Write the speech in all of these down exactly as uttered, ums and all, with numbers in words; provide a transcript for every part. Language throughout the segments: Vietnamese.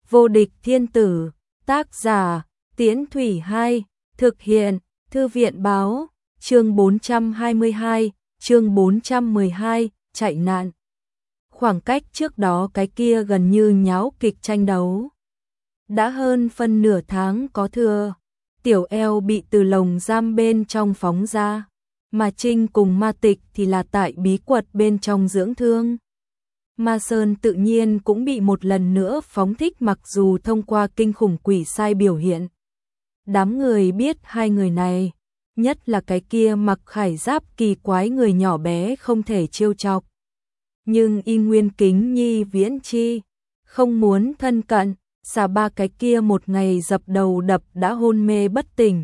Vô địch thiên tử, tác giả, Tiễn Thủy Hai, thực hiện, Thư viện báo, chương bốn trăm hai mươi hai, chương bốn trăm mười hai, chạy nạn. Khoảng cách trước đó cái kia gần như nháo kịch tranh đấu. Đã hơn phân nửa tháng có thừa, Tiểu Eo bị từ lồng giam bên trong phóng ra, mà Trinh cùng Ma Tịch thì là tại bí quật bên trong dưỡng thương. Ma Sơn tự nhiên cũng bị một lần nữa phóng thích mặc dù thông qua kinh khủng quỷ sai biểu hiện. Đám người biết hai người này, nhất là cái kia mặc khải giáp kỳ quái người nhỏ bé không thể trêu chọc. Nhưng Y Nguyên Kính Nhi Viễn Chi, không muốn thân cận, xà ba cái kia một ngày dập đầu đập đã hôn mê bất tỉnh.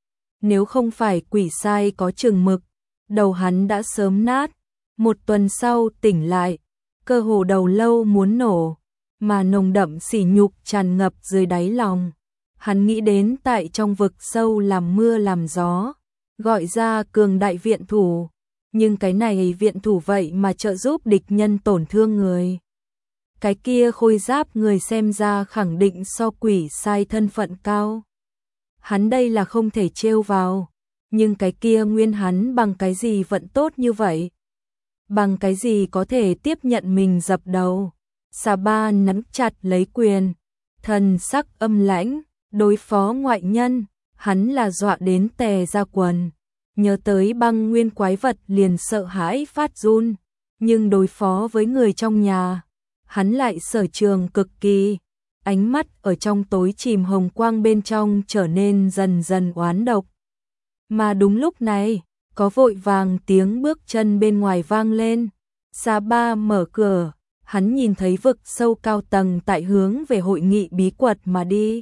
Nếu không phải quỷ sai có chừng mực, đầu hắn đã sớm nát, một tuần sau tỉnh lại, cơ hồ đầu lâu muốn nổ, mà nồng đậm sỉ nhục tràn ngập dưới đáy lòng. Hắn nghĩ đến tại trong vực sâu làm mưa làm gió, gọi ra cường đại viện thủ, nhưng cái này viện thủ vậy mà trợ giúp địch nhân tổn thương người. Cái kia khôi giáp người xem ra khẳng định so quỷ sai thân phận cao. Hắn đây là không thể trêu vào, nhưng cái kia nguyên hắn bằng cái gì vận tốt như vậy? Bằng cái gì có thể tiếp nhận mình dập đầu? Xà ba nắm chặt lấy quyền, thần sắc âm lãnh, đối phó ngoại nhân, hắn là dọa đến tè ra quần. Nhớ tới băng nguyên quái vật liền sợ hãi phát run, nhưng đối phó với người trong nhà, hắn lại sở trường cực kỳ. Ánh mắt ở trong tối chìm hồng quang bên trong trở nên dần dần oán độc. Mà đúng lúc này, có vội vàng tiếng bước chân bên ngoài vang lên. Xà ba mở cửa, hắn nhìn thấy vực sâu cao tầng tại hướng về hội nghị bí quật mà đi.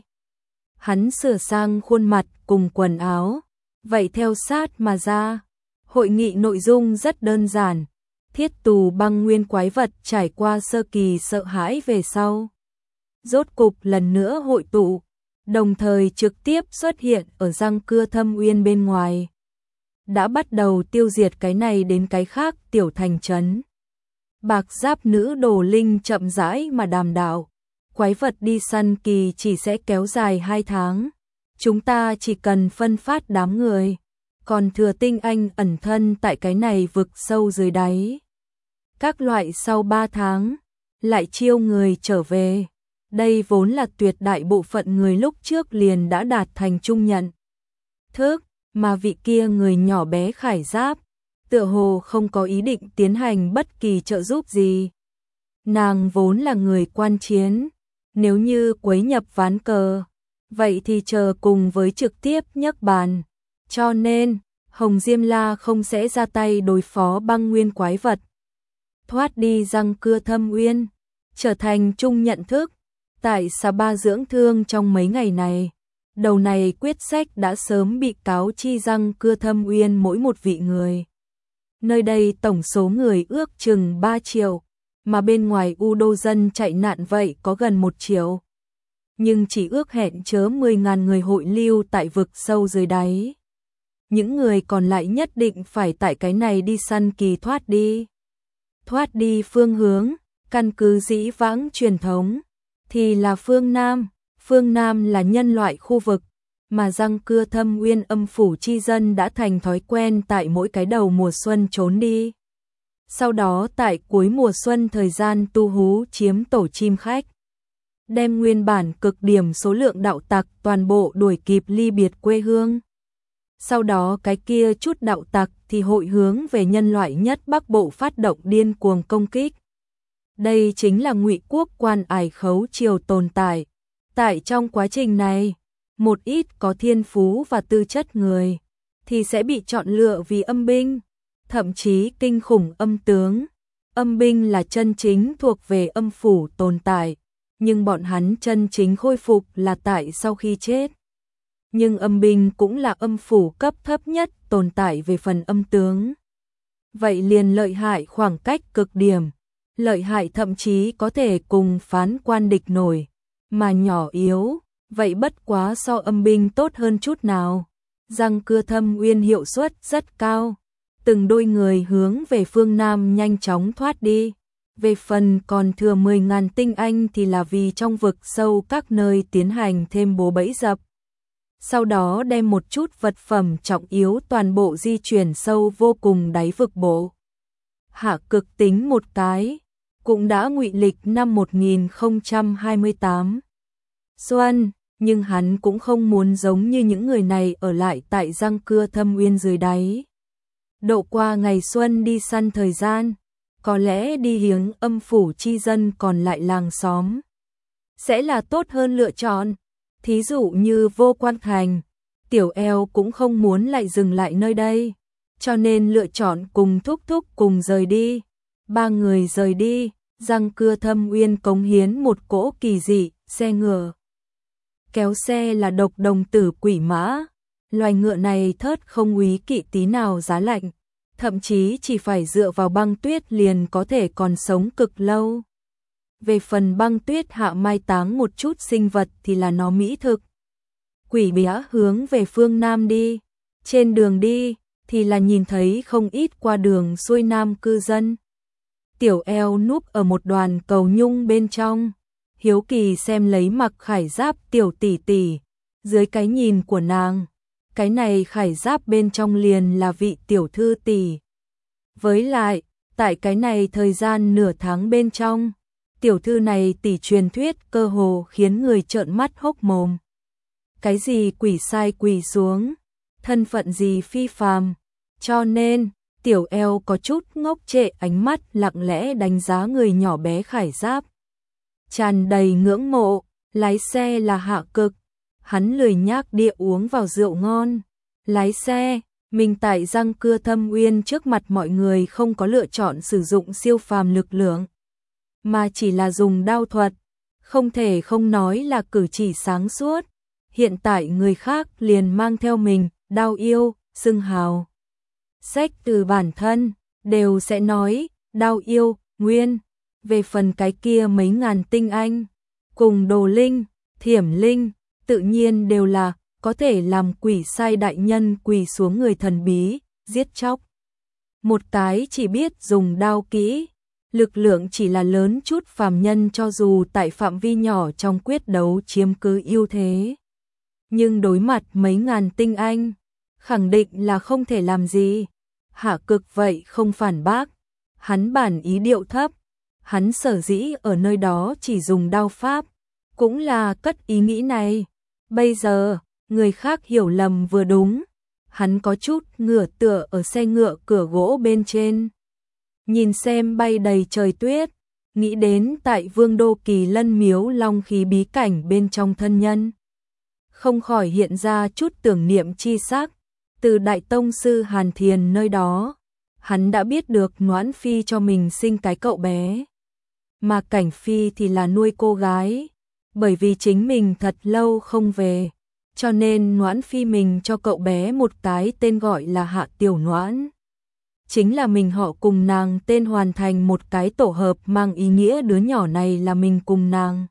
Hắn sửa sang khuôn mặt cùng quần áo, vậy theo sát mà ra. Hội nghị nội dung rất đơn giản, thiết tù băng nguyên quái vật trải qua sơ kỳ sợ hãi về sau. Rốt cục lần nữa hội tụ, đồng thời trực tiếp xuất hiện ở răng cưa thâm uyên bên ngoài. Đã bắt đầu tiêu diệt cái này đến cái khác tiểu thành trấn. Bạc giáp nữ đồ linh chậm rãi mà đàm đạo. Quái vật đi săn kỳ chỉ sẽ kéo dài hai tháng. Chúng ta chỉ cần phân phát đám người. Còn thừa tinh anh ẩn thân tại cái này vực sâu dưới đáy. Các loại sau ba tháng, lại chiêu người trở về. Đây vốn là tuyệt đại bộ phận người lúc trước liền đã đạt thành chung nhận thức, mà vị kia người nhỏ bé khải giáp, tựa hồ không có ý định tiến hành bất kỳ trợ giúp gì. Nàng vốn là người quan chiến, nếu như quấy nhập ván cờ, vậy thì chờ cùng với trực tiếp nhấc bàn. Cho nên, Hồng Diêm La không sẽ ra tay đối phó băng nguyên quái vật. Thoát đi răng cưa thâm uyên, trở thành chung nhận thức. Tại Xà Ba dưỡng thương trong mấy ngày này, đầu này quyết sách đã sớm bị cáo chi răng cưa thâm uyên mỗi một vị người. Nơi đây tổng số người ước chừng ba triệu, mà bên ngoài U Đô dân chạy nạn vậy có gần một triệu. Nhưng chỉ ước hẹn chớ mười ngàn người hội lưu tại vực sâu dưới đáy. Những người còn lại nhất định phải tại cái này đi săn kỳ thoát đi. Thoát đi phương hướng, căn cứ dĩ vãng truyền thống, thì là phương Nam. Phương Nam là nhân loại khu vực, mà răng cưa thâm uyên âm phủ chi dân đã thành thói quen tại mỗi cái đầu mùa xuân trốn đi. Sau đó tại cuối mùa xuân thời gian tu hú chiếm tổ chim khách. Đem nguyên bản cực điểm số lượng đạo tặc toàn bộ đuổi kịp ly biệt quê hương. Sau đó cái kia chút đạo tặc thì hội hướng về nhân loại nhất Bắc Bộ phát động điên cuồng công kích. Đây chính là Ngụy Quốc quan ải khấu triều tồn tại. Tại trong quá trình này, một ít có thiên phú và tư chất người thì sẽ bị chọn lựa vì âm binh, thậm chí kinh khủng âm tướng. Âm binh là chân chính thuộc về âm phủ tồn tại, nhưng bọn hắn chân chính khôi phục là tại sau khi chết. Nhưng âm binh cũng là âm phủ cấp thấp nhất tồn tại về phần âm tướng. Vậy liền lợi hại khoảng cách cực điểm, lợi hại thậm chí có thể cùng phán quan địch nổi, mà nhỏ yếu, vậy bất quá so âm binh tốt hơn chút nào. Răng cưa thâm uyên hiệu suất rất cao, từng đôi người hướng về phương Nam nhanh chóng thoát đi. Về phần còn thừa mười ngàn tinh anh thì là vì trong vực sâu các nơi tiến hành thêm bố bẫy dập. Sau đó đem một chút vật phẩm trọng yếu toàn bộ di chuyển sâu vô cùng đáy vực bộ. Hạ Cực tính một cái, cũng đã ngụy lịch năm một nghìn không trăm hai mươi tám. Xuân, nhưng hắn cũng không muốn giống như những người này ở lại tại răng cưa thâm uyên dưới đáy. Độ qua ngày xuân đi săn thời gian, có lẽ đi hiếng âm phủ chi dân còn lại làng xóm sẽ là tốt hơn lựa chọn. Thí dụ như Vô Quan Thành, Tiểu Eo cũng không muốn lại dừng lại nơi đây, cho nên lựa chọn cùng Thúc Thúc cùng rời đi. Ba người rời đi, răng cưa thâm uyên cống hiến một cỗ kỳ dị, xe ngựa. Kéo xe là độc đồng tử quỷ mã, loài ngựa này thớt không úy kỵ tí nào giá lạnh, thậm chí chỉ phải dựa vào băng tuyết liền có thể còn sống cực lâu. Về phần băng tuyết hạ mai táng một chút sinh vật thì là nó mỹ thực. Quỷ bĩa hướng về phương Nam đi, trên đường đi thì là nhìn thấy không ít qua đường xuôi Nam cư dân. Tiểu Eo núp ở một đoàn cầu nhung bên trong, hiếu kỳ xem lấy mặc khải giáp tiểu tỷ tỷ, dưới cái nhìn của nàng, cái này khải giáp bên trong liền là vị tiểu thư tỷ. Với lại, tại cái này thời gian nửa tháng bên trong, tiểu thư này tỷ truyền thuyết cơ hồ khiến người trợn mắt hốc mồm. Cái gì quỷ sai quỳ xuống, thân phận gì phi phàm, cho nên Tiểu Eo có chút ngốc trệ, ánh mắt lặng lẽ đánh giá người nhỏ bé khải giáp. Tràn đầy ngưỡng mộ, lái xe là Hạ Cực, hắn lười nhác địa uống vào rượu ngon. Lái xe, mình tại răng cưa thâm uyên trước mặt mọi người không có lựa chọn sử dụng siêu phàm lực lượng, mà chỉ là dùng đao thuật, không thể không nói là cử chỉ sáng suốt. Hiện tại người khác liền mang theo mình, đao yêu, xưng hào. Sách từ bản thân, đều sẽ nói, đao yêu, nguyên. Về phần cái kia mấy ngàn tinh anh, cùng đồ linh, thiểm linh, tự nhiên đều là có thể làm quỷ sai đại nhân quỳ xuống người thần bí, giết chóc. Một cái chỉ biết dùng đao kỹ, lực lượng chỉ là lớn chút phàm nhân cho dù tại phạm vi nhỏ trong quyết đấu chiếm cứ ưu thế. Nhưng đối mặt mấy ngàn tinh anh, khẳng định là không thể làm gì. Hạ Cực vậy không phản bác, hắn bản ý điệu thấp, hắn sở dĩ ở nơi đó chỉ dùng đao pháp, cũng là cất ý nghĩ này. Bây giờ, người khác hiểu lầm vừa đúng, hắn có chút ngửa tựa ở xe ngựa cửa gỗ bên trên. Nhìn xem bay đầy trời tuyết, nghĩ đến tại Vương Đô Kỳ Lân Miếu long khí bí cảnh bên trong thân nhân. Không khỏi hiện ra chút tưởng niệm chi sắc, từ Đại Tông Sư Hàn Thiền nơi đó, hắn đã biết được Noãn Phi cho mình sinh cái cậu bé. Mà Cảnh Phi thì là nuôi cô gái, bởi vì chính mình thật lâu không về, cho nên Noãn Phi mình cho cậu bé một cái tên gọi là Hạ Tiểu Noãn. Chính là mình họ cùng nàng tên hoàn thành một cái tổ hợp mang ý nghĩa đứa nhỏ này là mình cùng nàng.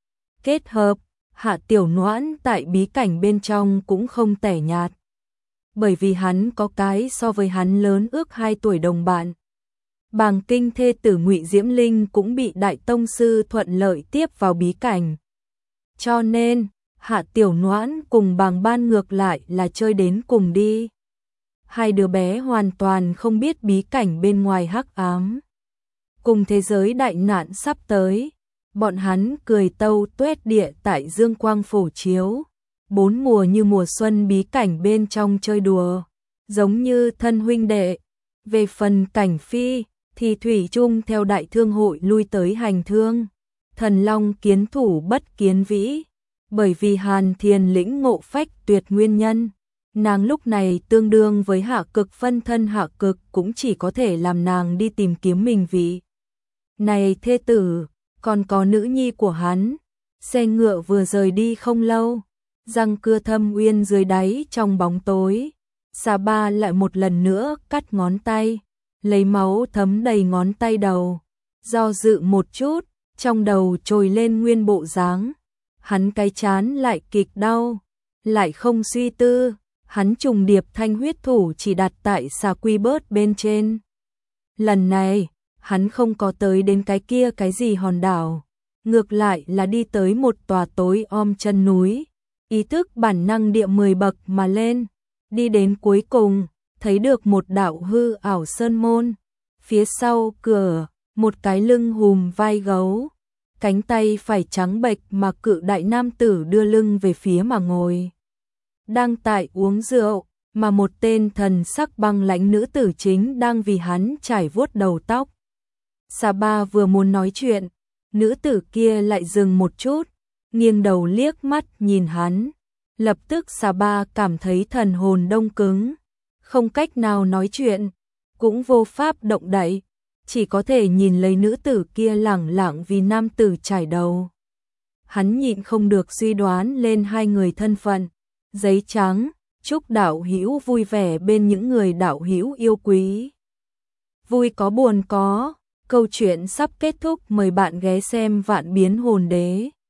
Kết hợp, Hạ Tiểu Noãn tại bí cảnh bên trong cũng không tẻ nhạt. Bởi vì hắn có cái so với hắn lớn ước hai tuổi đồng bạn. Bàng Kinh thê tử Ngụy Diễm Linh cũng bị Đại Tông Sư thuận lợi tiếp vào bí cảnh. Cho nên, Hạ Tiểu Noãn cùng Bàng Ban ngược lại là chơi đến cùng đi. Hai đứa bé hoàn toàn không biết bí cảnh bên ngoài hắc ám. Cùng thế giới đại nạn sắp tới, bọn hắn cười tâu tuét địa tại dương quang phổ chiếu. Bốn mùa như mùa xuân bí cảnh bên trong chơi đùa, giống như thân huynh đệ. Về phần Cảnh Phi, thì thủy chung theo đại thương hội lui tới hành thương. Thần long kiến thủ bất kiến vĩ, bởi vì Hàn Thiền lĩnh ngộ phách tuyệt nguyên nhân. Nàng lúc này tương đương với Hạ Cực, phân thân Hạ Cực cũng chỉ có thể làm nàng đi tìm kiếm mình vị. Này thê tử, còn có nữ nhi của hắn. Xe ngựa vừa rời đi không lâu, răng cưa thâm uyên dưới đáy trong bóng tối. Xà Ba lại một lần nữa cắt ngón tay, lấy máu thấm đầy ngón tay đầu. Do dự một chút, trong đầu trồi lên nguyên bộ dáng. Hắn cái chán lại kịch đau, lại không suy tư. Hắn trùng điệp thanh huyết thủ chỉ đặt tại xà quy bớt bên trên. Lần này, hắn không có tới đến cái kia cái gì hòn đảo, ngược lại là đi tới một tòa tối om chân núi, ý thức bản năng địa mười bậc mà lên, đi đến cuối cùng, thấy được một đạo hư ảo sơn môn, phía sau cửa, một cái lưng hùm vai gấu, cánh tay phải trắng bệch mà cự đại nam tử đưa lưng về phía mà ngồi. Đang tại uống rượu, mà một tên thần sắc băng lãnh nữ tử chính đang vì hắn chải vuốt đầu tóc. Sa Ba vừa muốn nói chuyện, nữ tử kia lại dừng một chút, nghiêng đầu liếc mắt nhìn hắn. Lập tức Sa Ba cảm thấy thần hồn đông cứng, không cách nào nói chuyện, cũng vô pháp động đậy, chỉ có thể nhìn lấy nữ tử kia lẳng lặng vì nam tử chải đầu. Hắn nhịn không được suy đoán lên hai người thân phận. Giấy trắng, chúc đạo hữu vui vẻ bên những người đạo hữu yêu quý. Vui có buồn có, câu chuyện sắp kết thúc, mời bạn ghé xem Vạn Biến Hồn Đế.